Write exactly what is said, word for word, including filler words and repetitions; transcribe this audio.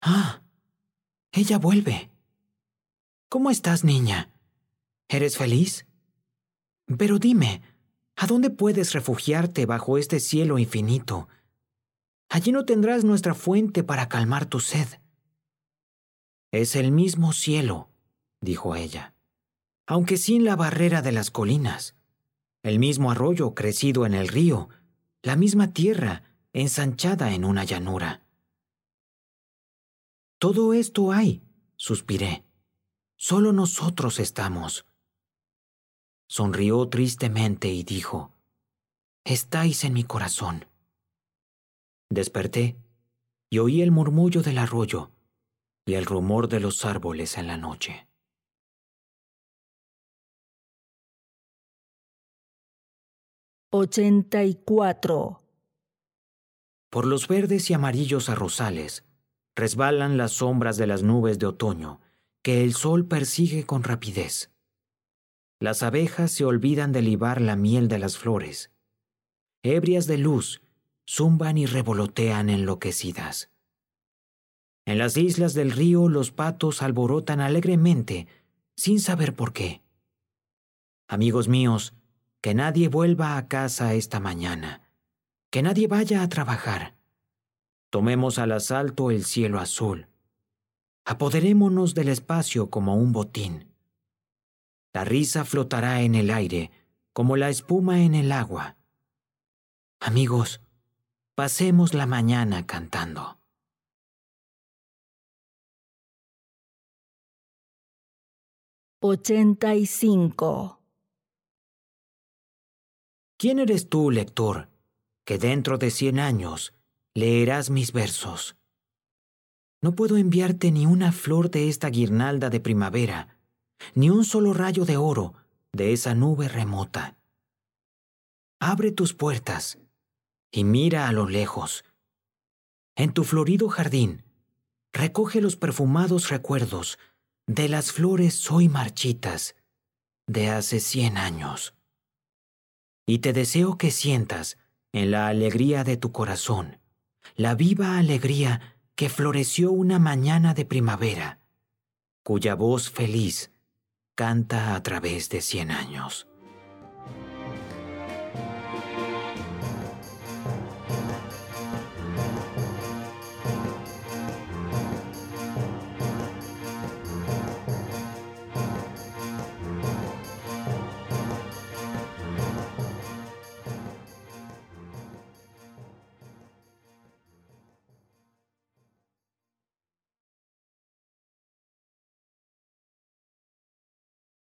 Ah, ella vuelve. ¿Cómo estás, niña? ¿Eres feliz? Pero dime, ¿a dónde puedes refugiarte bajo este cielo infinito? Allí no tendrás nuestra fuente para calmar tu sed. Es el mismo cielo, dijo ella, aunque sin la barrera de las colinas, el mismo arroyo crecido en el río, la misma tierra ensanchada en una llanura. Todo esto hay, suspiré. Solo nosotros estamos. Sonrió tristemente y dijo, estáis en mi corazón. Desperté y oí el murmullo del arroyo y el rumor de los árboles en la noche. ochenta y cuatro. Por los verdes y amarillos arrozales resbalan las sombras de las nubes de otoño que el sol persigue con rapidez. Las abejas se olvidan de libar la miel de las flores. Ebrias de luz, zumban y revolotean enloquecidas. En las islas del río los patos alborotan alegremente, sin saber por qué. Amigos míos, que nadie vuelva a casa esta mañana, que nadie vaya a trabajar. Tomemos al asalto el cielo azul. Apoderémonos del espacio como un botín. La risa flotará en el aire, como la espuma en el agua. Amigos, pasemos la mañana cantando. ochenta y cinco. ¿Quién eres tú, lector, que dentro de cien años leerás mis versos? No puedo enviarte ni una flor de esta guirnalda de primavera, ni un solo rayo de oro de esa nube remota. Abre tus puertas y mira a lo lejos. En tu florido jardín, recoge los perfumados recuerdos de las flores hoy marchitas de hace cien años. Y te deseo que sientas en la alegría de tu corazón la viva alegría que floreció una mañana de primavera, cuya voz feliz canta a través de cien años.